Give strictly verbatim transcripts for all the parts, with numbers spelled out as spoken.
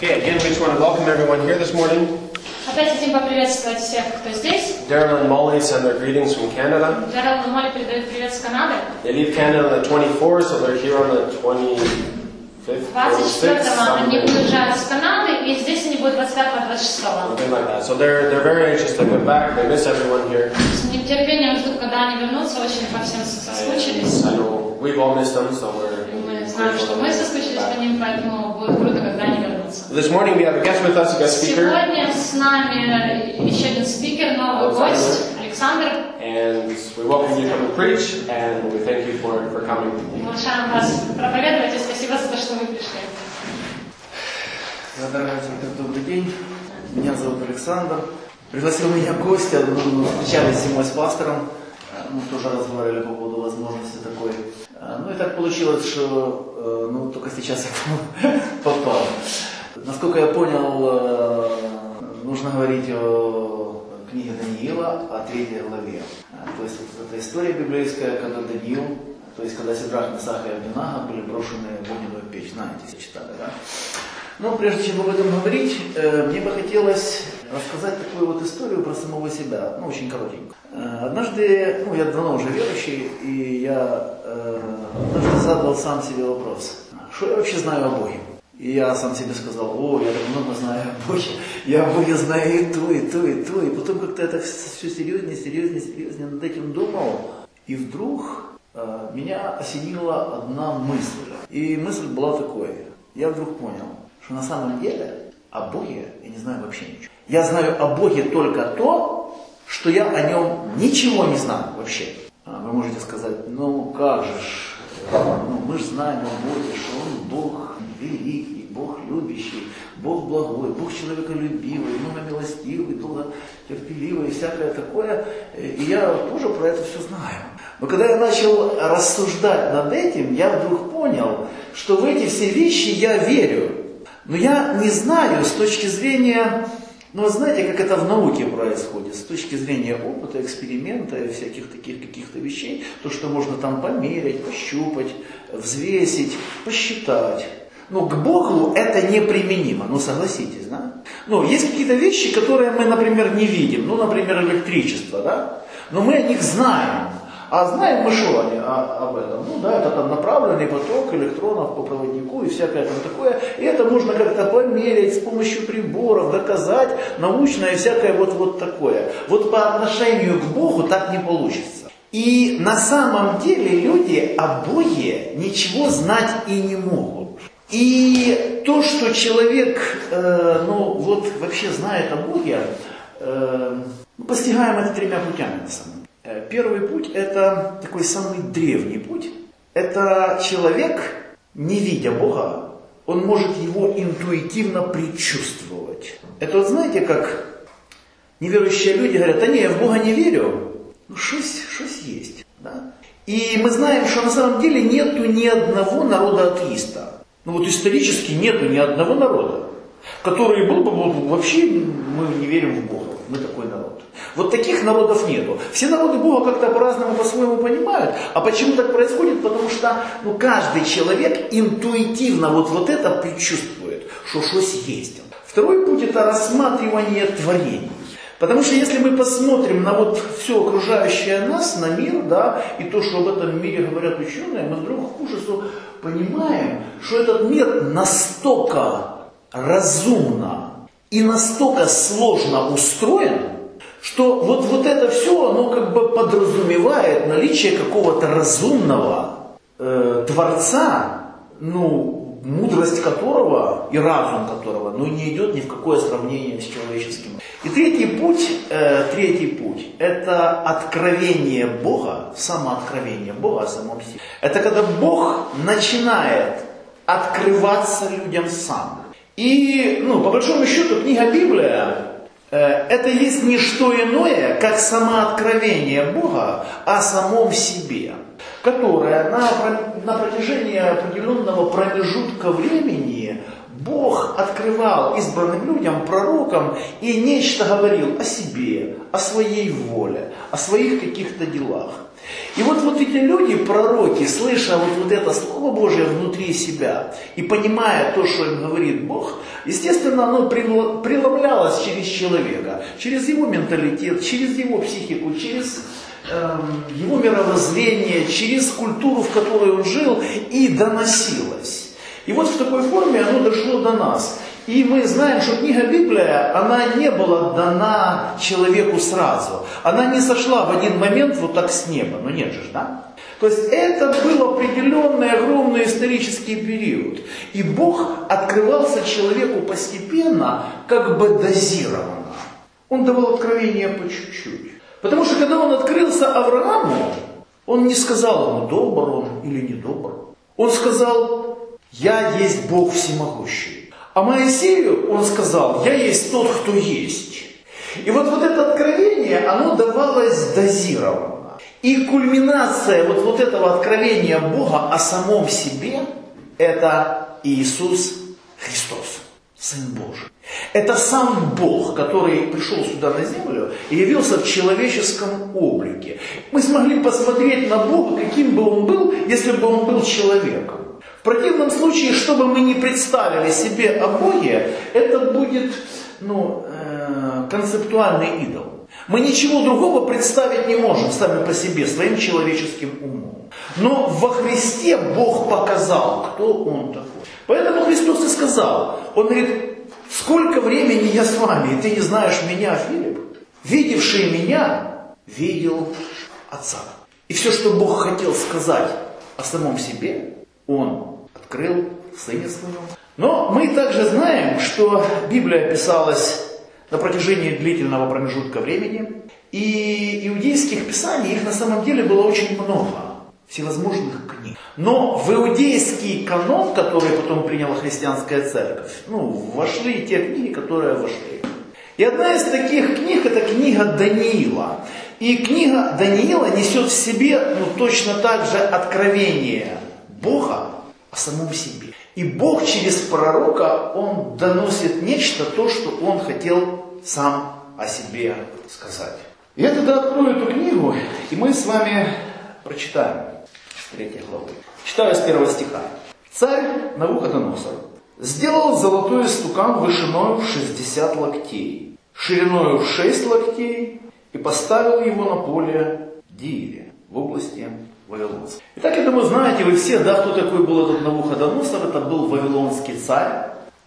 Okay, again, we just want to welcome everyone here this morning. Опять хотим поприветствовать всех, кто здесь. Daryl and Molly send their greetings from Canada. Daryl и Молли передают привет с Канады. They leave Canada on the twenty-fourth, so they're here on the twenty-fifth, двадцать четвёртого они twenty-sixth. уезжают с Канады, и здесь они будут двадцать пятого двадцать шестого. Something like that. So they're they're very anxious to get back. They miss everyone here. С нетерпением ждут, когда они вернутся, очень по всем соскучились. I know we've all missed them, so we're. Мы знаем, что мы соскучились по ним, поэтому будет круто, когда они вернутся. This morning we have a guest with us, a guest speaker. Сегодня с нами еще один спикер, новый гость, Александр. And we welcome you to come and preach, and we thank you for for coming. Приглашаем вас проповедовать, и спасибо за то, что вы пришли. Дорогие, добрый день. Меня зовут Александр. Пригласил меня гость, мы встречались зимой с пастором. Мы тоже разговаривали по поводу возможности такой. Ну и так получилось, что ну, только сейчас я попал. Насколько я понял, нужно говорить о книге Даниила, о третьей главе. То есть вот эта история библейская, когда Даниил, то есть когда Сидрах, Месах и Авдинага были брошены в огненную печь. Знаете, если читали, да? Но прежде чем об этом говорить, мне бы хотелось рассказать такую вот историю про самого себя, ну очень коротенько. Однажды, ну я давно уже верующий, и я однажды задал сам себе вопрос, что я вообще знаю о Боге? И я сам себе сказал, о, я так много знаю о Боге, я о Боге знаю и то, и то, и то. И потом как-то это все серьезнее, серьезнее, серьезнее над этим думал, и вдруг меня осенила одна мысль. И мысль была такой, я вдруг понял, что на самом деле о Боге я не знаю вообще ничего. Я знаю о Боге только то, что я о нем ничего не знаю вообще. А вы можете сказать, ну как же, ну, мы же знаем о Боге, что Он Бог великий, Бог любящий, Бог благой, Бог человеколюбивый, многомилостивый, долготерпеливый и всякое такое. И я тоже про это все знаю. Но когда я начал рассуждать над этим, я вдруг понял, что в эти все вещи я верю. Но я не знаю с точки зрения, ну вот знаете, как это в науке происходит, с точки зрения опыта, эксперимента и всяких таких каких-то вещей, то, что можно там померить, пощупать, взвесить, посчитать. Но к Богу это неприменимо, ну согласитесь, да? Ну, есть какие-то вещи, которые мы, например, не видим, ну, например, электричество, да? Но мы о них знаем. А знаем мы что об этом? Ну да, это там направленный поток электронов по проводнику и всякое там такое. И это можно как-то померить с помощью приборов, доказать научно и всякое вот, вот такое. Вот по отношению к Богу так не получится. И на самом деле люди о Боге ничего знать и не могут. И то, что человек, э, ну вот вообще знает о Боге, э, постигаем это тремя путями на самом деле. Первый путь – это такой самый древний путь. Это человек, не видя Бога, он может его интуитивно предчувствовать. Это вот знаете, как неверующие люди говорят, да не, я в Бога не верю, ну что-то есть. Да? И мы знаем, что на самом деле нету ни одного народа атеиста. Ну вот исторически нету ни одного народа, который был бы вообще, мы не верим в Бога, мы такой народ. Вот таких народов нету. Все народы Бога как-то по-разному, по-своему понимают. А почему так происходит? Потому что ну, каждый человек интуитивно вот, вот это предчувствует, что что-то есть. Второй путь – это рассматривание творений. Потому что если мы посмотрим на вот все окружающее нас, на мир, да, и то, что об этом мире говорят ученые, мы вдруг к ужасу понимаем, что этот мир настолько разумно и настолько сложно устроен, что вот, вот это все, оно как бы подразумевает наличие какого-то разумного э, творца, ну, мудрость которого и разум которого, ну, не идет ни в какое сравнение с человеческим. И третий путь, э, третий путь, это откровение Бога, самооткровение Бога о самом себе. Это когда Бог начинает открываться людям сам. И, ну, по большому счету, книга Библия, это есть не что иное, как самооткровение Бога о самом себе, которое на, на протяжении определенного промежутка времени Бог открывал избранным людям, пророкам, и нечто говорил о себе, о своей воле, о своих каких-то делах. И вот, вот эти люди, пророки, слыша вот, вот это Слово Божие внутри себя и понимая то, что им говорит Бог, естественно, оно преломлялось через человека, через его менталитет, через его психику, через э, его мировоззрение, через культуру, в которой он жил, и доносилось. И вот в такой форме оно дошло до нас. И мы знаем, что книга Библия, она не была дана человеку сразу. Она не сошла в один момент вот так с неба. Ну нет же, да? То есть это был определенный огромный исторический период. И Бог открывался человеку постепенно, как бы дозированно. Он давал откровения по чуть-чуть. Потому что когда он открылся Аврааму, он не сказал ему, добр он или не добр. Он сказал, я есть Бог всемогущий. А Моисею он сказал, я есть тот, кто есть. И вот, вот это откровение, оно давалось дозированно. И кульминация вот, вот этого откровения Бога о самом себе, это Иисус Христос, Сын Божий. Это сам Бог, который пришел сюда на землю и явился в человеческом облике. Мы смогли посмотреть на Бога, каким бы он был, если бы он был человеком. В противном случае, что бы мы ни представили себе о Боге, это будет ну, э, концептуальный идол. Мы ничего другого представить не можем сами по себе, своим человеческим умом. Но во Христе Бог показал, кто Он такой. Поэтому Христос и сказал, Он говорит, сколько времени я с вами, и ты не знаешь меня, Филипп? Видевший меня, видел Отца. И все, что Бог хотел сказать о самом себе, Он открыл в Сыне Своем. Но мы также знаем, что Библия писалась на протяжении длительного промежутка времени. И иудейских писаний, их на самом деле было очень много, всевозможных книг. Но в иудейский канон, который потом приняла христианская церковь, ну, вошли те книги, которые вошли. И одна из таких книг, это книга Даниила. И книга Даниила несет в себе ну, точно так же откровение Бога о самом себе. И Бог через пророка, Он доносит нечто, то, что Он хотел сам о себе сказать. Я тогда открою эту книгу, и мы с вами прочитаем с третьей главы. Читаю с первого стиха. Царь Навуходоносор сделал золотой стукан вышиною в шестьдесят локтей, шириною в шесть локтей, и поставил его на поле Диире в области Вавилонской. Итак, я думаю, знаете вы все, да, кто такой был этот Навуходоносор. Это был вавилонский царь.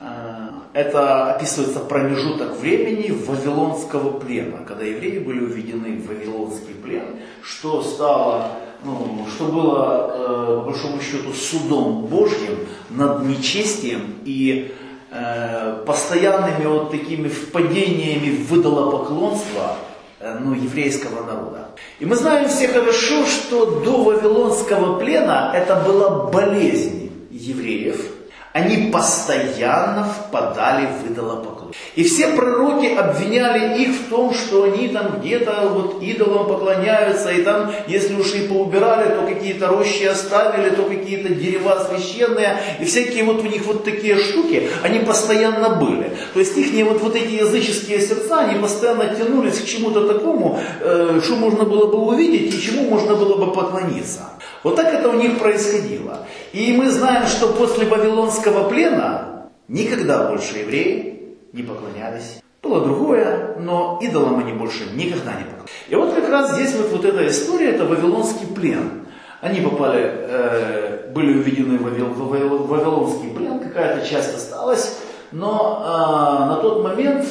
Это описывается промежуток времени вавилонского плена, когда евреи были уведены в вавилонский плен, что стало, ну, что было, э, по большому счету, судом Божьим над нечестием и э, постоянными вот такими впадениями в идолопоклонство э, ну, еврейского народа. И мы знаем все хорошо, что до вавилонского плена это была болезнь евреев. Они постоянно впадали в идолопоклонство. И все пророки обвиняли их в том, что они там где-то вот идолам поклоняются, и там, если уж и поубирали, то какие-то рощи оставили, то какие-то дерева священные, и всякие вот у них вот такие штуки, они постоянно были. То есть их вот, вот эти языческие сердца, они постоянно тянулись к чему-то такому, э, что можно было бы увидеть и чему можно было бы поклониться. Вот так это у них происходило. И мы знаем, что после Вавилонского плена никогда больше евреи не поклонялись. Было другое, но идолам они больше никогда не поклонялись. И вот как раз здесь вот, вот эта история, это Вавилонский плен. Они попали, э, были уведены в Вавилонский плен, какая-то часть осталась. Но э, на тот момент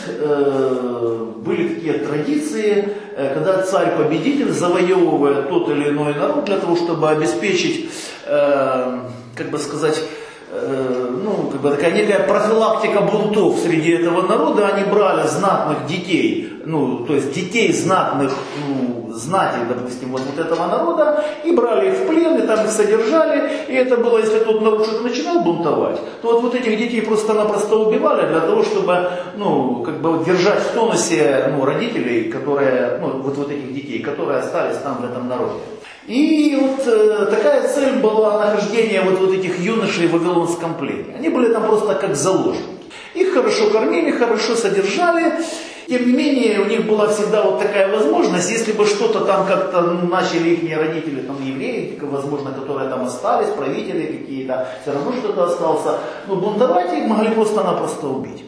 э, были такие традиции, э, когда царь-победитель, завоевывая тот или иной народ для того, чтобы обеспечить, э, как бы сказать, э, ну, как бы такая некая профилактика бунтов среди этого народа, они брали знатных детей, ну, то есть детей знатных, ну, знати, допустим, вот, вот этого народа, и брали их в плен, и там их содержали, и это было, если тот народ что-то начинал бунтовать, то вот, вот этих детей просто-напросто убивали для того, чтобы, ну, как бы держать в тонусе, ну, родителей, которые, ну, вот, вот этих детей, которые остались там в этом народе. И вот э, такая цель была нахождение вот, вот этих юношей в Вавилонском плене. Они были там просто как заложники. Их хорошо кормили, хорошо содержали. тем не менее, у них была всегда вот такая возможность, если бы что-то там как-то ну, начали их родители, там евреи, возможно, которые там остались, правители какие-то, все равно что-то осталось, ну, бунтовать их могли просто-напросто убить.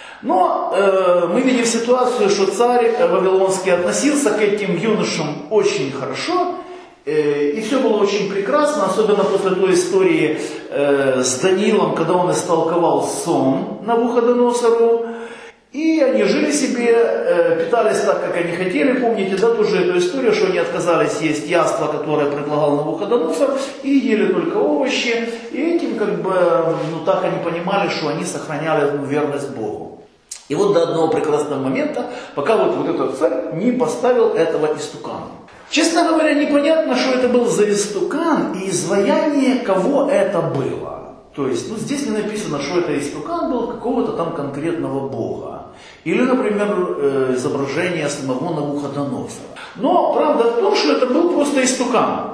Но э, мы видим ситуацию, что царь Вавилонский относился к этим юношам очень хорошо, э, и все было очень прекрасно, особенно после той истории э, с Даниилом, когда он истолковал сон Навуходоносору. И они жили себе, э, питались так, как они хотели. Помните, да, тоже эту историю, что они отказались есть яство, которое предлагал Навуходоносор, и ели только овощи. И этим, как бы, ну так они понимали, что они сохраняли ну, верность Богу. И вот до одного прекрасного момента, пока вот, вот этот царь не поставил этого истукана. Честно говоря, непонятно, что это был за истукан и изваяние, кого это было. То есть, ну здесь не написано, что это истукан был какого-то там конкретного бога. Или, например, э, изображение самого Навуходоносора. Но правда в том, что это был просто истукан.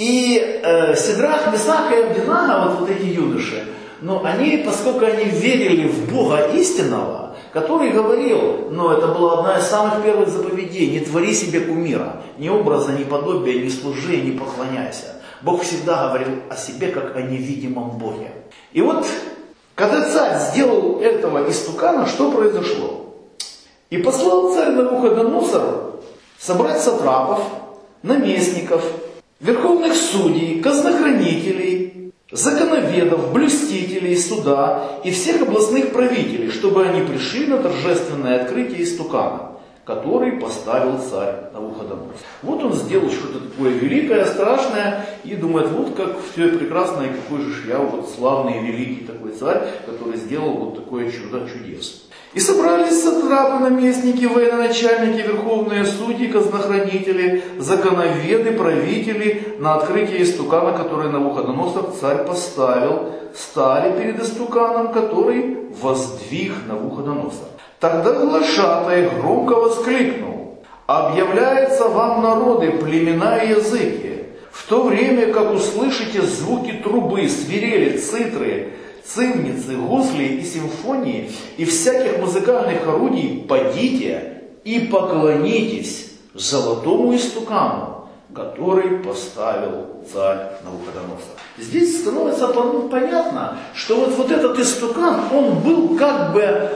И э, Сидрах, Месах и Авдинага, вот, вот эти юноши, но они, поскольку они верили в Бога истинного, который говорил, но это была одна из самых первых заповедей: не твори себе кумира, ни образа, ни подобия, ни служи, ни поклоняйся. Бог всегда говорил о себе, как о невидимом Боге. И вот, когда царь сделал этого истукана, что произошло? И послал царь Навуходоносор собрать сатрапов, наместников, верховных судей, казнохранителей, законоведов, блюстителей суда и всех областных правителей, чтобы они пришли на торжественное открытие истукана, который поставил царь Навуходоносор. Вот он сделал что-то такое великое, страшное, и думает, вот как все прекрасно, и какой же я вот славный и великий такой царь, который сделал вот такое чудо чудес. И собрались сатрапы, наместники, военачальники, верховные судьи, казнохранители, законоведы, правители на открытие истукана, который Навуходоносор царь поставил, стали перед истуканом, который воздвиг Навуходоносор. Тогда глашатай громко воскликнул: «Объявляется вам, народы, племена и языки, в то время, как услышите звуки трубы, свирели, цитры, цимницы, гусли и симфонии и всяких музыкальных орудий, подите и поклонитесь золотому истукану, который поставил царь Навуходоносор». Здесь становится понятно, что вот, вот этот истукан, он был как бы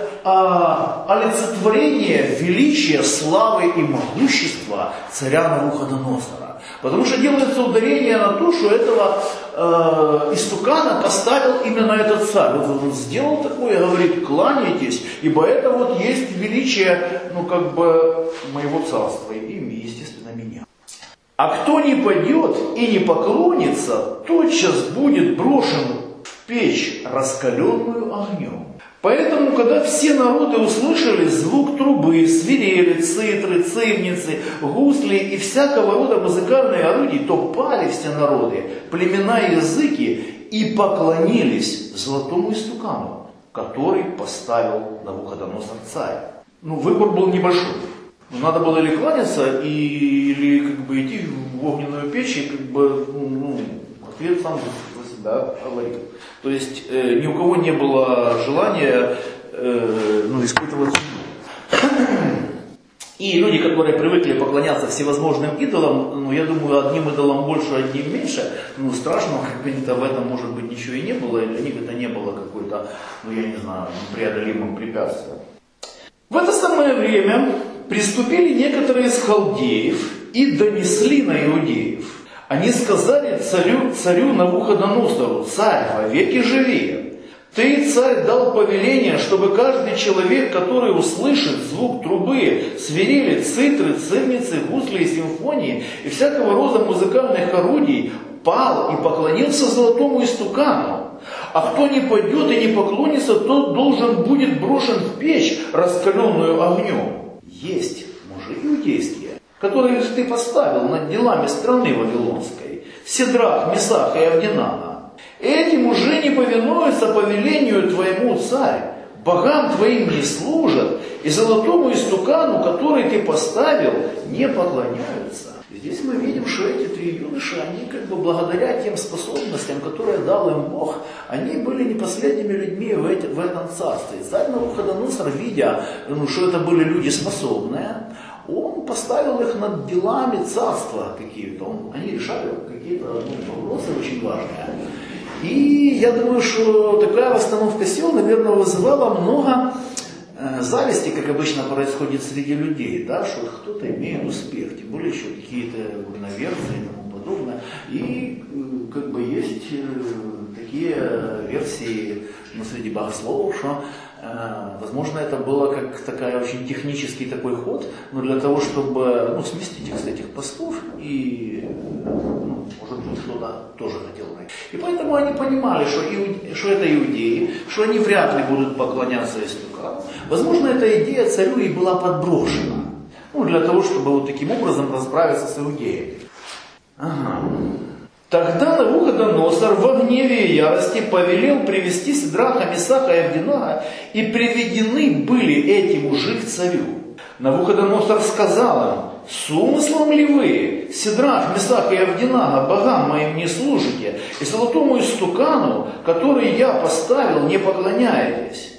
а, олицетворение величия, славы и могущества царя Навуходоносора. Потому что делается ударение на то, что этого э, истукана поставил именно этот царь. Вот он сделал такое, говорит: кланяйтесь, ибо это вот есть величие, ну как бы, моего царства, и, естественно, меня. А кто не пойдет и не поклонится, тотчас будет брошен в печь, раскаленную огнем. Поэтому, когда все народы услышали звук трубы, свирели, цитры, цимницы, гусли и всякого рода музыкальные орудия, то пали все народы, племена и языки, и поклонились золотому истукану, который поставил Навуходоносор царь. Ну, выбор был небольшой. Надо было или кланяться, или как бы идти в огненную печь, и как бы, ну, ответ сам за себя говорил. То есть э, ни у кого не было желания э, ну, испытывать судьбу. И люди, которые привыкли поклоняться всевозможным идолам, ну, я думаю, одним идолам больше, одним меньше, ну, страшного как бы в этом, может быть, ничего и не было, и для них это не было какой-то, ну, я не знаю, непреодолимым препятствием. В это самое время приступили некоторые из халдеев и донесли на иудеев. Они сказали царю, царю Навуходоносору: «Царь, вовеки живи! Ты, царь, дал повеление, чтобы каждый человек, который услышит звук трубы, свирели, цитры, цимницы, гусли и симфонии и всякого рода музыкальных орудий, пал и поклонился золотому истукану. А кто не пойдет и не поклонится, тот должен будет брошен в печь, раскаленную огнем». Есть мужи иудейские, которые ты поставил над делами страны Вавилонской, Сидрах, Месах и Авдинага. Эти мужи не повинуются повелению твоему, царь, богам твоим не служат, и золотому истукану, который ты поставил, не поклоняются. И здесь мы видим, что эти три юноши, они как бы благодаря тем способностям, которые дал им Бог, они были не последними людьми в, эти, в этом царстве. И царь Навуходоносор, видя, ну, что это были люди способные, он поставил их над делами царства какие-то. Они решали какие-то ну, вопросы очень важные. И я думаю, что такая расстановка сил, наверное, вызывала много э, зависти, как обычно происходит среди людей, да, что кто-то имеет успех, тем более еще какие-то наверсы и тому подобное. И э, как бы есть э, такие версии ну, среди богословов, что э, возможно это было как такая очень технический такой ход, но для того, чтобы ну, сместить их с этих постов и ну, может быть кто-то тоже хотел найти. И поэтому они понимали, что, иуде... что это иудеи, что они вряд ли будут поклоняться истукану. Возможно, эта идея царю и была подброшена. Ну, для того, чтобы вот таким образом расправиться с иудеями. Ага. Тогда Навуходоносор во гневе и ярости повелел привести Сидраха, Месаха и Авденага, и приведены были эти мужи к царю. Навуходоносор сказал им: с умыслом ли вы, Сидрах, Месах и Авденага, богам моим не служите, и золотому истукану, который я поставил, не поклоняетесь?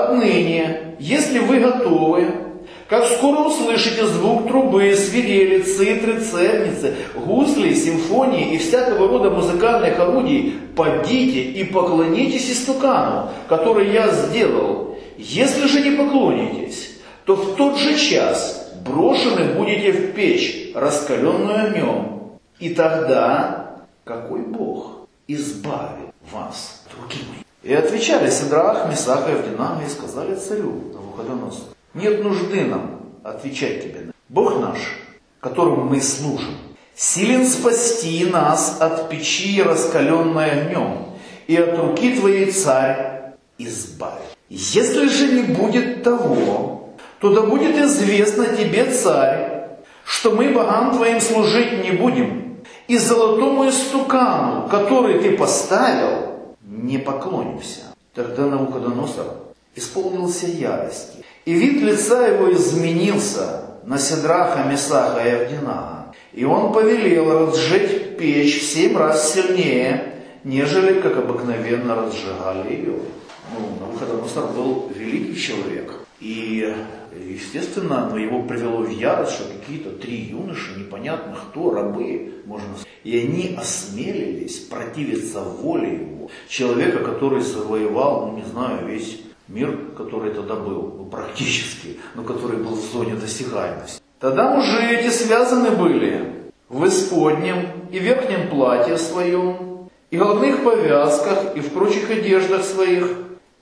Отныне, если вы готовы, как скоро услышите звук трубы, свирели, цитры, церницы, гусли, симфонии и всякого рода музыкальных орудий, подите и поклонитесь истукану, который я сделал. Если же не поклонитесь, то в тот же час брошены будете в печь, раскаленную огнем. И тогда какой Бог избавит вас от руки моей? И отвечали Сидрах, Месах и Авденага и сказали царю Навуходоносору: нет нужды нам отвечать тебе. Бог наш, которому мы служим, силен спасти нас от печи, раскаленной огнем, и от руки твоей царь избавит. Если же не будет того, то да будет известно тебе, царь, что мы богам твоим служить не будем, и золотому истукану, который ты поставил, не поклонимся. Тогда Навуходоносор исполнился ярости, и вид лица его изменился на Сидраха, Месаха и Авденага. И он повелел разжечь печь в семь раз сильнее, нежели как обыкновенно разжигали ее. Ну, Навуходоносор был великий человек. И, естественно, ну, его привело в ярость, что какие-то три юноши, непонятно кто, рабы, можно сказать. И они осмелились противиться воле его. Человека, который завоевал, ну не знаю, весь мир, который тогда был, ну, практически, но который был в зоне досягаемости. Тогда мужи эти связаны были в исподнем и верхнем платье своем, и головных повязках, и в прочих одеждах своих,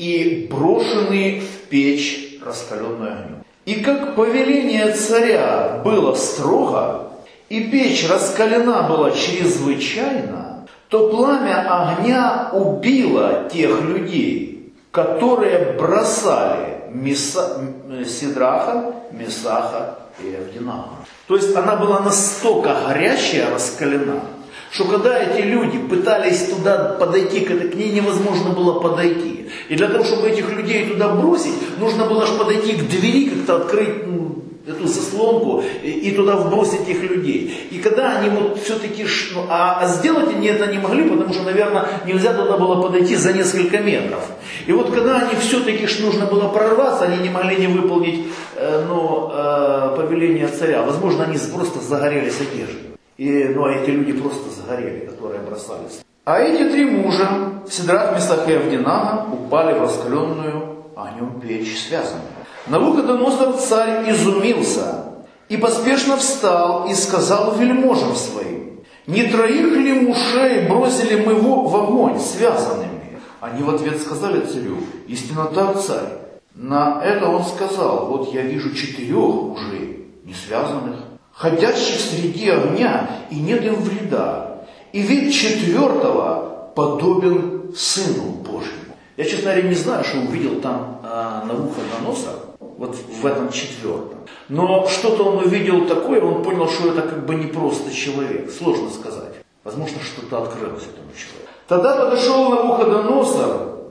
и брошены в печь, раскаленную огнем. И как повеление царя было строго, и печь раскалена была чрезвычайно, то пламя огня убило тех людей, которые бросали Меса... Сидраха, Месаха и Авденага. То есть она была настолько горячая, раскалена, что когда эти люди пытались туда подойти, к ней невозможно было подойти. И для того, чтобы этих людей туда бросить, нужно было аж подойти к двери, как-то открыть ну, эту заслонку и, и туда вбросить их людей. И когда они вот все-таки... Ну, а, а сделать они это не могли, потому что, наверное, нельзя туда было подойти за несколько метров. И вот когда они все-таки нужно было прорваться, они не могли не выполнить э, ну, э, повеление царя. Возможно, они просто загорелись одеждой. И, ну, а эти люди просто загорели, которые бросались. А эти три мужа, Сидрах, Месах и Авденага, упали в раскаленную огнем печь связанные. Навуходоносор царь изумился и поспешно встал и сказал вельможам своим: не троих ли мужей бросили мы в огонь связанными? Они в ответ сказали царю: истинно так, царь. На это он сказал: вот я вижу четырех мужей, не связанных, ходящих среди огня, и нет им вреда. И вид четвертого подобен Сыну Божьему. Я, честно говоря, не знаю, что увидел там э, Навуходоносор, вот в этом четвертом. Но что-то он увидел такое, он понял, что это как бы не просто человек. Сложно сказать. Возможно, что-то открылось этому человеку. Тогда подошел Навуходоносор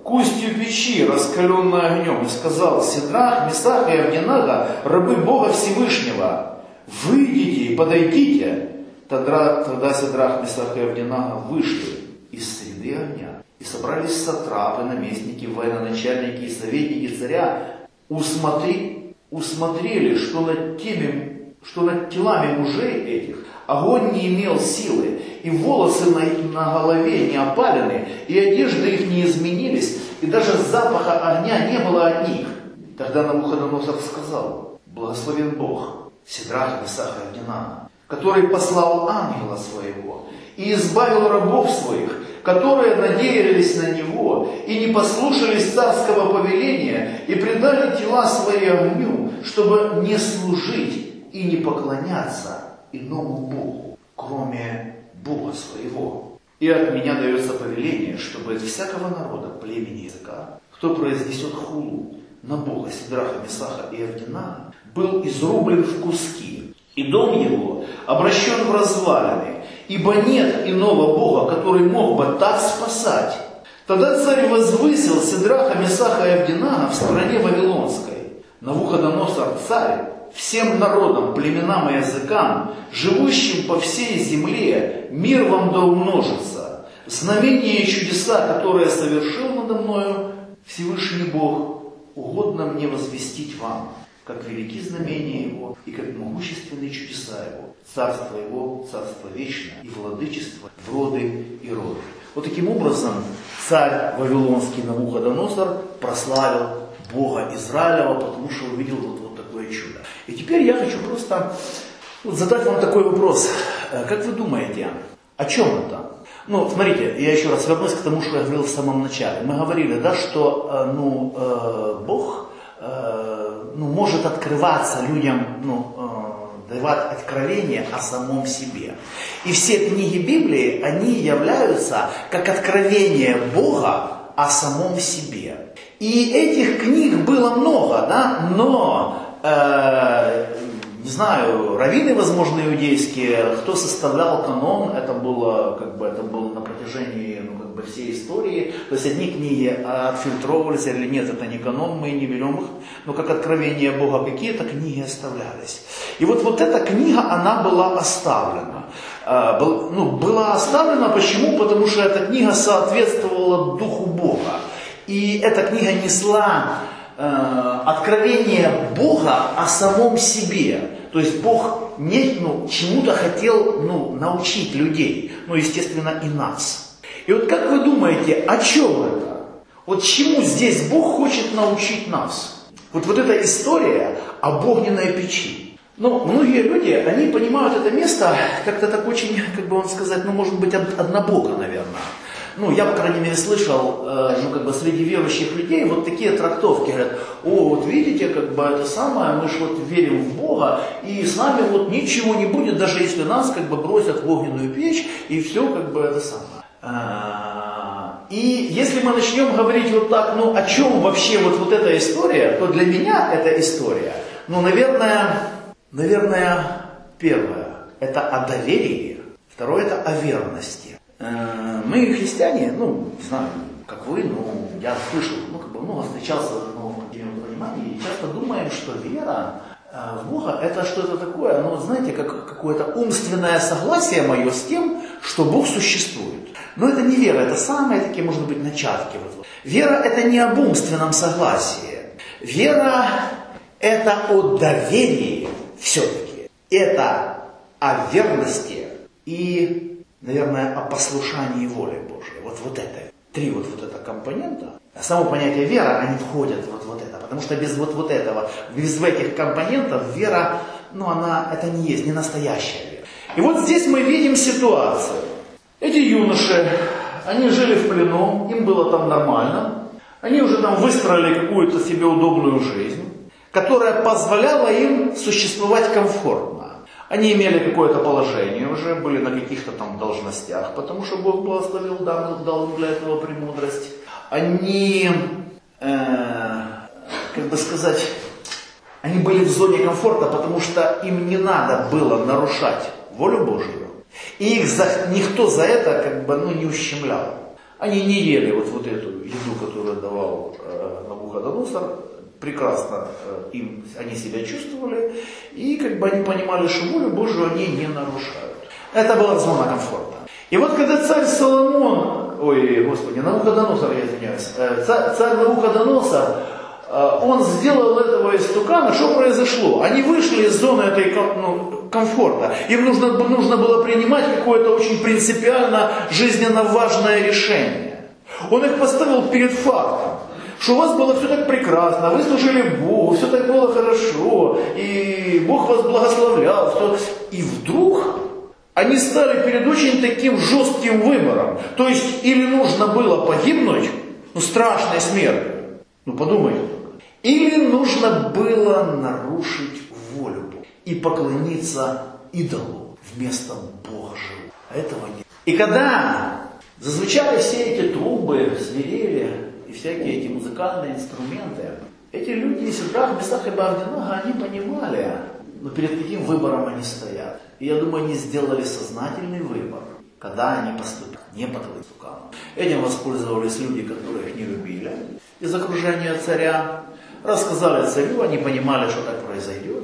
к устью печи, раскаленной огнем, и сказал: Сидрах, Месах и Авдинага, рабы Бога Всевышнего, выйдите и подойдите. Тогда, тогда Сидрах, Месах и Авдинага вышли из среды огня, и собрались сатрапы, наместники, военачальники и советники царя, усмотри, усмотрели, что над теми, что над телами мужей этих огонь не имел силы, и волосы на, на голове не опалены, и одежды их не изменились, и даже запаха огня не было от них. Тогда Навуходоносор сказал: благословен Бог, Сидраха, Месаха и Авдинага, который послал ангела своего и избавил рабов своих, которые надеялись на него и не послушались царского повеления и предали тела свои огню, чтобы не служить и не поклоняться иному Богу, кроме Бога своего. И от меня дается повеление, чтобы от всякого народа, племени, языка, кто произнесет хулу на Бога Сидраха, Месаха и Авдинага, был изрублен в куски, и дом его обращен в развалины, ибо нет иного Бога, который мог бы так спасать. Тогда царь возвысил Сидраха, Месаха и Авдинага в стране Вавилонской. Навуходоносор царь всем народам, племенам и языкам, живущим по всей земле, мир вам да умножится. Знамения и чудеса, которые совершил надо мною Всевышний Бог, угодно мне возвестить вам, как велики знамения Его и как могущественные чудеса Его. Царство Его, царство вечное, и владычество в роды и роды. Вот таким образом царь Вавилонский Навуходоносор прославил Бога Израилева, потому что увидел вот, вот такое чудо. И теперь я хочу просто вот задать вам такой вопрос. Как вы думаете, о чем это? Ну, смотрите, я еще раз вернусь к тому, что я говорил в самом начале. Мы говорили, да, что ну, э, Бог э, ну, может открываться людям, ну, э, давать откровение о самом себе. И все книги Библии, они являются как откровение Бога о самом себе. И этих книг было много, да, но, э, не знаю, раввины, возможно, иудейские, кто составлял канон, это было, как бы, это было на протяжении, ну, как бы, всей истории. То есть одни книги отфильтровывались, или нет, это не канон, мы не берем их, но как откровение Бога какие-то книги оставлялись. И вот, вот эта книга, она была оставлена. Э, был, ну, была оставлена, почему? Потому что эта книга соответствовала Духу Бога. И эта книга несла э, откровение Бога о самом себе. То есть Бог не, ну, чему-то хотел, ну, научить людей, ну, естественно, и нас. И вот как вы думаете, о чем это? Вот чему здесь Бог хочет научить нас? Вот, вот эта история об огненной печи. Ну, многие люди, они понимают это место как-то так очень, как бы вам сказать, ну, может быть, однобоко, наверное. Ну, я, по крайней мере, слышал, э, ну, как бы, среди верующих людей вот такие трактовки. Говорят: о, вот видите, как бы, это самое, мы же вот верим в Бога, и с нами вот ничего не будет, даже если нас, как бы, бросят в огненную печь, и все, как бы, это самое. А, и если мы начнем говорить вот так, ну, о чем вообще вот, вот эта история, то для меня эта история, ну, наверное, наверное, первое, это о доверии, второе, это о верности. Мы, христиане, ну, не знаю, как вы, но я слышал, ну, как бы, много встречался ну, в понимании, и часто думаем, что вера в Бога это что-то такое, ну, знаете, как какое-то умственное согласие мое с тем, что Бог существует. Но это не вера, это самые такие, может быть, начатки. Вот. Вера это не об умственном согласии. Вера это о доверии все-таки. Это о верности и, наверное, о послушании воли Божьей. Вот, вот это. Три вот, вот это компонента. Само понятие вера, они входят вот, вот это. Потому что без вот, вот этого, без этих компонентов вера, ну она, это не есть, не настоящая вера. И вот здесь мы видим ситуацию. Эти юноши, они жили в плену, им было там нормально. Они уже там выстроили какую-то себе удобную жизнь, которая позволяла им существовать комфортно. Они имели какое-то положение уже, были на каких-то там должностях, потому что Бог благословил, дал, дал им для этого премудрость. Они, э, как бы сказать, они были в зоне комфорта, потому что им не надо было нарушать волю Божью. И их за, никто за это как бы, ну, не ущемлял. Они не ели вот, вот эту еду, которую давал э, Навуходоносор. Прекрасно э, им, они себя чувствовали. И как бы они понимали, что волю Божию они не нарушают. Это была зона комфорта. И вот когда царь Соломон, ой, господи, Навуходоносор, я извиняюсь, э, царь, царь Навуходоносор, э, он сделал этого истукана, что произошло? Они вышли из зоны этой ну, комфорта. Им нужно, нужно было принимать какое-то очень принципиально жизненно важное решение. Он их поставил перед фактом, что у вас было все так прекрасно, вы служили Богу, все так было хорошо, и Бог вас благословлял. Все. И вдруг они стали перед очень таким жестким выбором. То есть, или нужно было погибнуть, ну страшной смертью, ну подумайте, или нужно было нарушить волю Бога и поклониться идолу вместо Бога живого. А этого нет. И когда зазвучали все эти трубы, свирели и всякие эти музыкальные инструменты, эти люди из Сидрах, Месах и Абедnego, они понимали, но перед каким выбором они стоят. И я думаю, они сделали сознательный выбор, когда они поступили не по твоему стукану. Этим воспользовались люди, которые их не любили из окружения царя. Рассказали царю, они понимали, что так произойдет.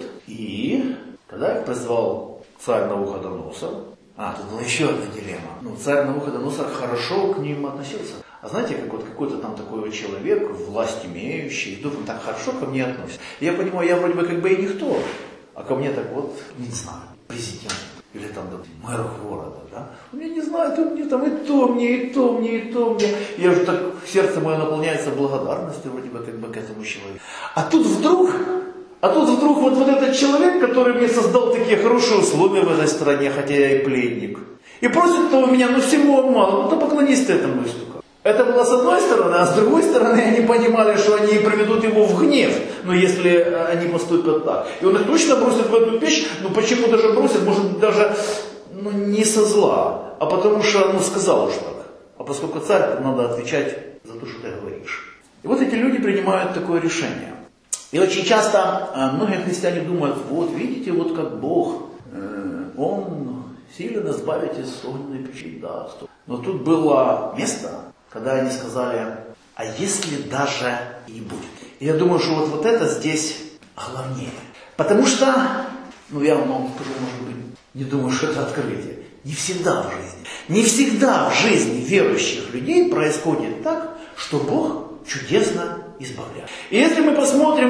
И когда их призвал царь Навуходоносор, а, тут была еще одна дилемма. Ну, царь Навуходоносор хорошо к ним относился. А знаете, как вот какой-то там такой вот человек, власть имеющий, и вдруг он так хорошо ко мне относится. И я понимаю, я вроде бы как бы и никто. А ко мне так вот, не знаю, президент или там мэр города, да? Он меня не знает, он мне там и то мне, и то мне, и то мне. Я уже так, сердце мое наполняется благодарностью вроде бы как бы к этому человеку. А тут вдруг, а тут вдруг вот, вот этот человек, который мне создал такие хорошие условия в этой стране, хотя я и пленник, и просит-то у меня, ну всего мало, ну то поклонись ты этому истуку. Это было с одной стороны, а с другой стороны они понимали, что они приведут его в гнев, ну если они поступят так. И он их точно бросит в эту печь, ну почему даже бросит, может даже ну, не со зла, а потому что ну, сказал уж так. А поскольку царь, надо отвечать за то, что ты говоришь. И вот эти люди принимают такое решение. И очень часто э, многие христиане думают, вот видите, вот как Бог, э, Он силен избавить из огненной печи. Да, но тут было место, когда они сказали, а если даже и не будет. И я думаю, что вот, вот это здесь главнее. Потому что, ну я вам скажу, может быть, не думаю, что это открытие. Не всегда в жизни. Не всегда в жизни верующих людей происходит так, что Бог чудесно избавляет. И если мы посмотрим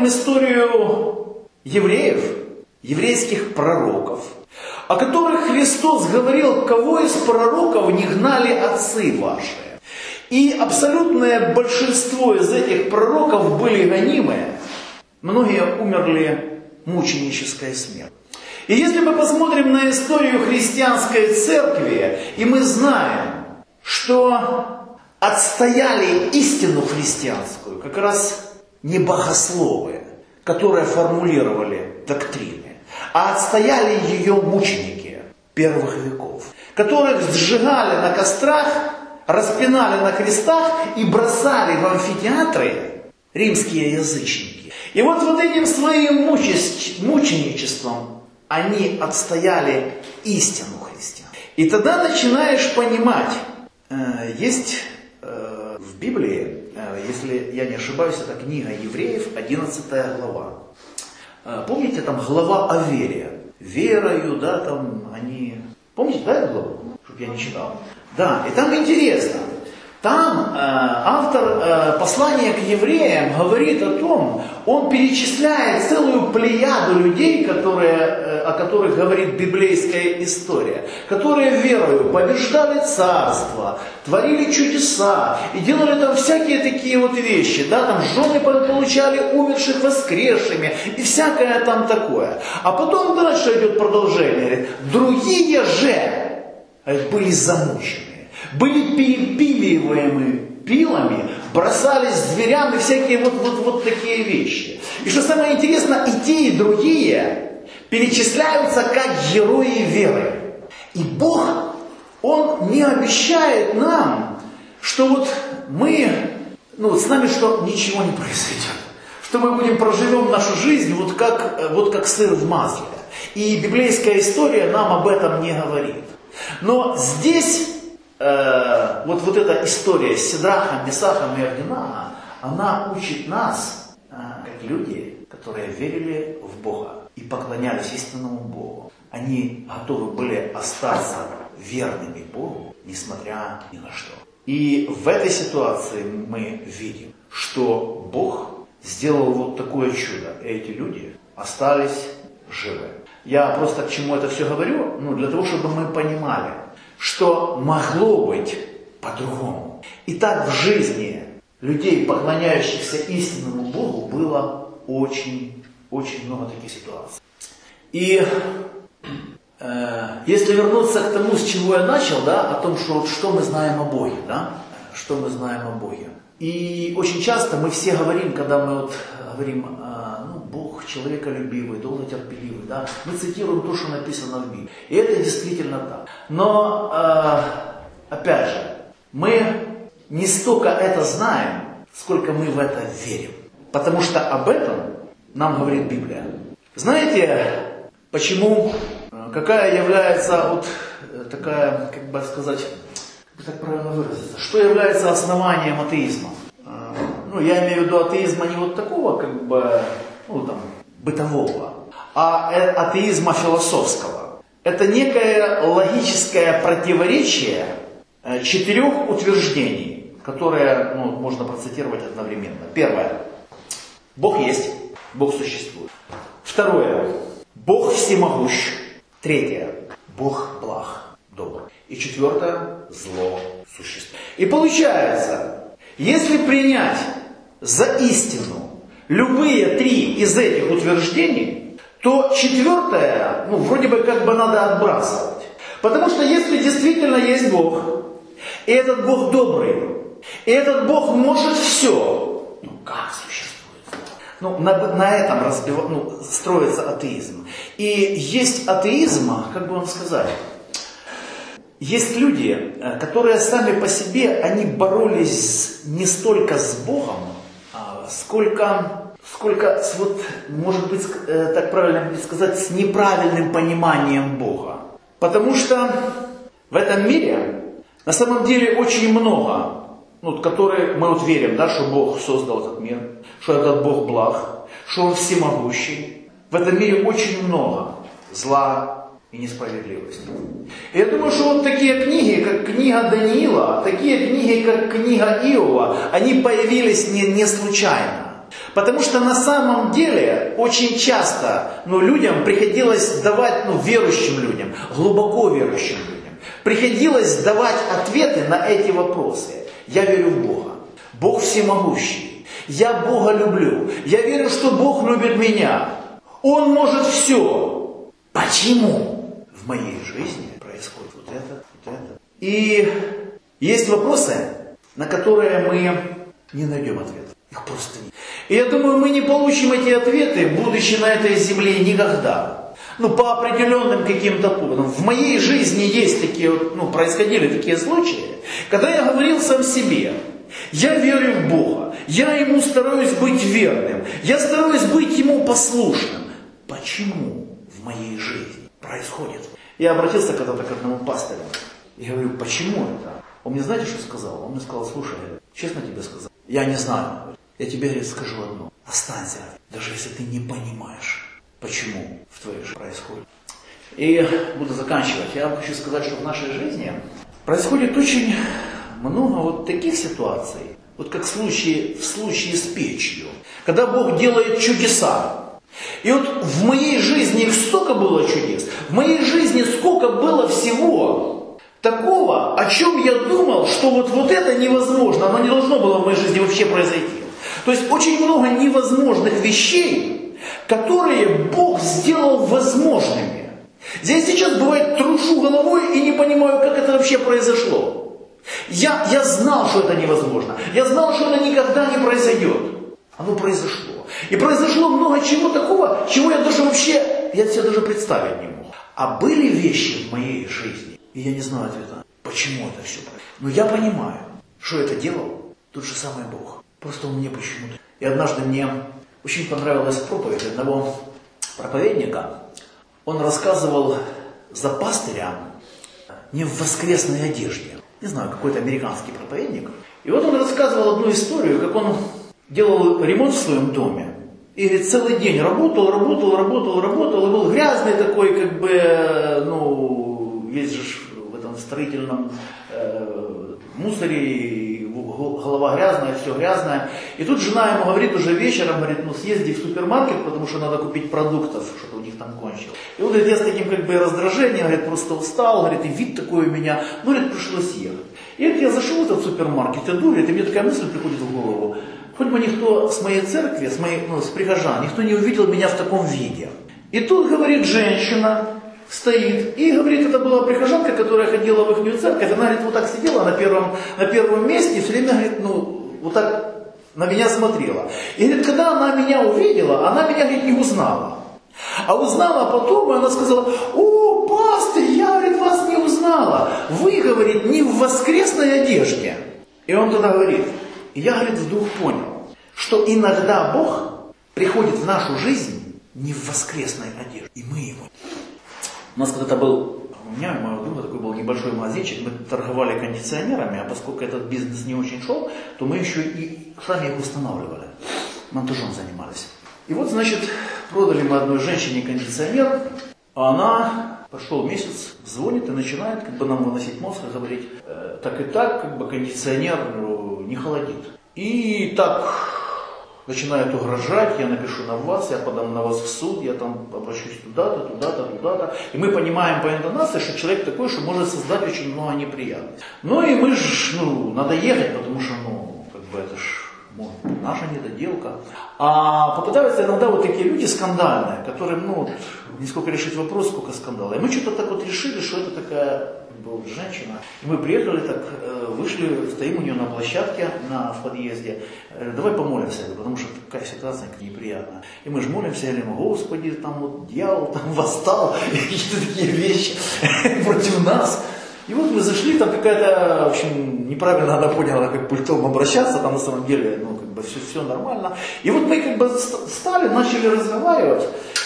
историю евреев, еврейских пророков, о которых Христос говорил, кого из пророков не гнали отцы ваши. И абсолютное большинство из этих пророков были гонимы. Многие умерли мученической смертью. И если мы посмотрим на историю христианской церкви, и мы знаем, что отстояли истину христианскую как раз не богословы, которые формулировали доктрины, а отстояли ее мученики первых веков, которых сжигали на кострах, распинали на крестах и бросали в амфитеатры римские язычники. И вот вот этим своим мученичеством они отстояли истину христиан. И тогда начинаешь понимать, есть в Библии, если я не ошибаюсь, это книга Евреев, одиннадцатая глава. Помните, там глава о вере. Верою, да, там они... Помните, да, эту главу? Чтоб я не читал. Да, и там интересно. Там э, автор э, послания к евреям говорит о том, он перечисляет целую плеяду людей, которые, э, о которых говорит библейская история, которые верою побеждали царство, творили чудеса и делали там всякие такие вот вещи. Да, там жены получали умерших воскресшими и всякое там такое. А потом дальше идет продолжение. Другие же были замучены. Были перепиливаемы пилами, бросались зверям и всякие вот, вот, вот такие вещи. И что самое интересное, и те, и другие перечисляются как герои веры. И Бог, Он не обещает нам, что вот мы, ну вот с нами что ничего не произойдет. Что мы будем проживем нашу жизнь вот как, вот как сыр в масле. И библейская история нам об этом не говорит. Но здесь э, вот, вот эта история с Сидрахом, Месахом и Авденаго, она учит нас, э, как люди, которые верили в Бога и поклонялись истинному Богу. Они готовы были остаться верными Богу, несмотря ни на что. И в этой ситуации мы видим, что Бог сделал вот такое чудо. И эти люди остались живы. Я просто к чему это все говорю? Ну, для того, чтобы мы понимали, что могло быть по-другому. И так в жизни людей, поклоняющихся истинному Богу, было очень, очень много таких ситуаций. И э, если вернуться к тому, с чего я начал, да, о том, что, что мы знаем о Боге, да, что мы знаем о Боге. И очень часто мы все говорим, когда мы вот говорим, э, ну, Бог человеколюбивый, долготерпеливый, да, мы цитируем то, что написано в Библии. И это действительно так. Но, э, опять же, мы не столько это знаем, сколько мы в это верим. Потому что об этом нам говорит Библия. Знаете, почему, какая является вот такая, как бы сказать, как так правильно выразиться, что является основанием атеизма? Ну, я имею в виду атеизма не вот такого, как бы, ну, там, бытового, а атеизма философского. Это некое логическое противоречие четырех утверждений, которые, ну, можно процитировать одновременно. Первое. Бог есть, Бог существует. Второе. Бог всемогущ. Третье. Бог благ, добр. И четвертое. Зло существует. И получается, если принять за истину любые три из этих утверждений, то четвертое, ну, вроде бы как бы надо отбрасывать. Потому что если действительно есть Бог, и этот Бог добрый, и этот Бог может все, ну как существует? Ну, на, на этом разбив... ну, строится атеизм. И есть атеизм, как бы вам сказать, есть люди, которые сами по себе, они боролись не столько с Богом, сколько, сколько с, вот, может быть, так правильно сказать, с неправильным пониманием Бога. Потому что в этом мире на самом деле очень много, ну, которые мы вот верим, да, что Бог создал этот мир, что этот Бог благ, что Он всемогущий. В этом мире очень много зла и несправедливости. И я думаю, что вот такие книги, как книга Даниила, такие книги, как книга Иова, они появились не, не случайно. Потому что на самом деле очень часто, ну, людям приходилось давать, ну, верующим людям, глубоко верующим людям, приходилось давать ответы на эти вопросы. Я верю в Бога. Бог всемогущий. Я Бога люблю. Я верю, что Бог любит меня. Он может все. Почему в моей жизни происходит вот это, вот это? И есть вопросы, на которые мы не найдем ответа. Их просто нет. И я думаю, мы не получим эти ответы, будучи на этой земле, никогда. Ну, по определенным каким-то поводам. В моей жизни есть такие, ну, происходили такие случаи, когда я говорил сам себе, я верю в Бога, я Ему стараюсь быть верным, я стараюсь быть Ему послушным. Почему в моей жизни происходит? Я обратился когда-то к одному пастырю и говорю, почему это? Он мне, знаете, что сказал? Он мне сказал, слушай, честно тебе сказал, я не знаю, я тебе, говорит, скажу одно, останься, даже если ты не понимаешь, почему в твоей жизни происходит. И буду заканчивать. Я хочу сказать, что в нашей жизни происходит очень много вот таких ситуаций, вот как в случае, в случае с печью, когда Бог делает чудеса. И вот в моей жизни их столько было чудес, в моей жизни сколько было всего такого, о чем я думал, что вот, вот это невозможно, оно не должно было в моей жизни вообще произойти. То есть очень много невозможных вещей, которые Бог сделал возможными. Здесь сейчас бывает трушу головой и не понимаю, как это вообще произошло. Я, я знал, что это невозможно. Я знал, что это никогда не произойдет. Оно произошло. И произошло много чего такого, чего я даже вообще, я себе даже представить не мог. А были вещи в моей жизни, и я не знаю ответа, почему это все происходит. Но я понимаю, что это делал тот же самый Бог. Просто он мне почему-то. И однажды мне очень понравилась проповедь одного проповедника. Он рассказывал за пастыря не в воскресной одежде. не знаю, какой-то американский проповедник. И вот он рассказывал одну историю, как он делал ремонт в своем доме. И говорит, целый день работал, работал, работал, работал, и был грязный такой, как бы, ну, весь же в этом строительном э, мусоре, голова грязная, все грязное. И тут жена ему говорит уже вечером, говорит, ну съезди в супермаркет, потому что надо купить продуктов, что-то у них там кончилось. И он говорит, я с таким как бы раздражением, говорит, просто устал, говорит, и вид такой у меня, ну, говорит, пришлось ехать. И говорит, я зашел в этот супермаркет, иду, говорит, и мне такая мысль приходит в голову, хоть бы никто с моей церкви, с моих, ну, с прихожан, никто не увидел меня в таком виде. И тут, говорит, женщина стоит, и говорит, это была прихожанка, которая ходила в их церковь, она, говорит, вот так сидела на первом, на первом месте, и все время, говорит, ну, вот так на меня смотрела. И, говорит, когда она меня увидела, она меня, говорит, не узнала. А узнала потом, и она сказала, о, пастырь, я, говорит, вас не узнала. Вы, говорит, не в воскресной одежде. И он тогда говорит, и я, говорит, вдруг понял, что иногда Бог приходит в нашу жизнь не в воскресной одежде, и мы его. У нас когда-то был, у меня и моего друга такой был небольшой магазинчик, мы торговали кондиционерами, а поскольку этот бизнес не очень шел, то мы еще и сами их устанавливали, монтажом занимались. И вот, значит, продали мы одной женщине кондиционер, а она, пошел месяц, звонит и начинает как бы нам выносить мозг и говорить, э, так и так, как бы кондиционер э, не холодит. И так начинает угрожать, я напишу на вас, я подам на вас в суд, я там обращусь туда-то, туда-то, туда-то. И мы понимаем по интонации, что человек такой, что может создать очень много неприятностей. Ну и мы же, ну, надо ехать, потому что, ну, как бы это ж наша недоделка. А попадаются иногда вот такие люди скандальные, которым, ну, не сколько решить вопрос, сколько скандала. И мы что-то так вот решили, что это такая была женщина. И мы приехали, так вышли, стоим у нее на площадке на, в подъезде. Давай помолимся, потому что такая ситуация неприятная. И мы же молимся, говорим, Господи, там вот дьявол там восстал, и какие-то такие вещи против нас. И вот мы зашли, там какая-то, в общем, неправильно она поняла, как пультом обращаться, там на самом деле, ну, как бы все, все нормально. И вот мы как бы стали, начали разговаривать.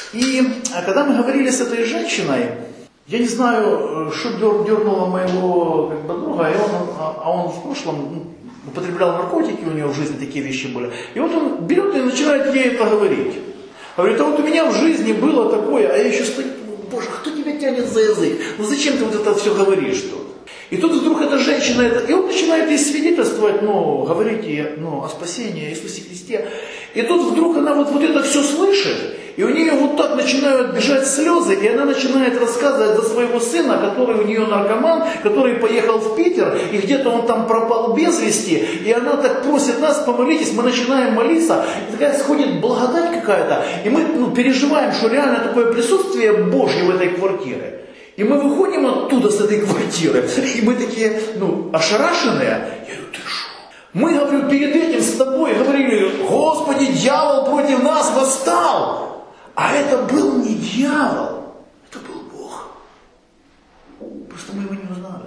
И когда мы говорили с этой женщиной, я не знаю, что дернуло моего как бы, друга, и он, а он в прошлом употреблял наркотики, у него в жизни такие вещи были. И вот он берет и начинает ей это говорить. Говорит, а вот у меня в жизни было такое, а я еще стою, Боже, кто тебя тянет за язык? Ну зачем ты вот это все говоришь тут? И тут вдруг эта женщина, и он начинает ей свидетельствовать, ну, говорить ей, ну, о спасении, о Иисусе Христе. И тут вдруг она вот, вот это все слышит, и у нее вот так начинают бежать слезы, и она начинает рассказывать за своего сына, который у нее наркоман, который поехал в Питер, и где-то он там пропал без вести, и она так просит нас, помолитесь, мы начинаем молиться, и такая сходит благодать какая-то, и мы, ну, переживаем, что реально такое присутствие Божье в этой квартире. И мы выходим оттуда с этой квартиры, и мы такие, ну, ошарашенные. Я говорю, ты что? Мы, говорю, перед этим с тобой говорили, Господи, дьявол против нас восстал. А это был не дьявол, это был Бог. Просто мы его не узнали.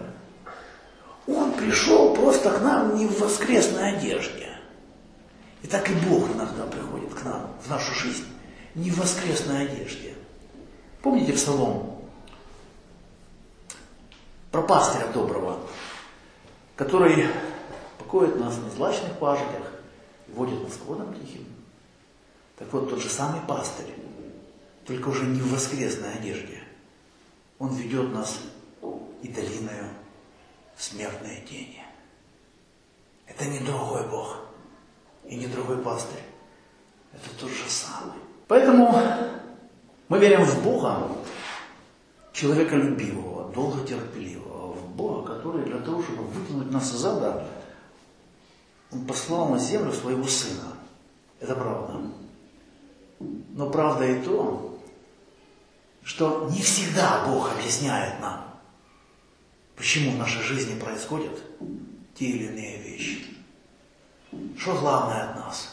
Он пришел просто к нам не в воскресной одежде. И так и Бог иногда приходит к нам, в нашу жизнь, не в воскресной одежде. Помните псалом про пастыря доброго, который покоит нас на злачных пажитях и водит нас к водам тихим? Так вот, тот же самый пастырь, только уже не в воскресной одежде. Он ведет нас и долиною смертной тени. Это не другой Бог и не другой пастырь. Это тот же самый. Поэтому мы верим в Бога, человеколюбивого, долготерпеливого, в Бога, который для того, чтобы вытянуть нас из ада, Он послал на землю своего Сына. Это правда. Но правда и то, что не всегда Бог объясняет нам, почему в нашей жизни происходят те или иные вещи. Что главное от нас?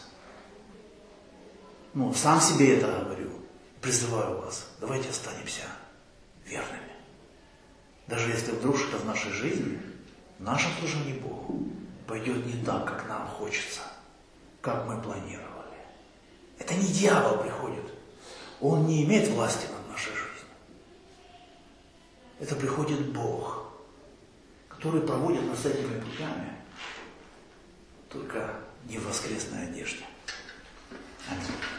Ну, сам себе это говорю, призываю вас, давайте останемся верными. Даже если вдруг что-то в нашей жизни, в нашем служении Богу, пойдет не так, как нам хочется, как мы планировали. Это не дьявол приходит. Он не имеет власти над нашей жизнью. Это приходит Бог, который проводит нас этими путями, только не в воскресной одежде. Аминь.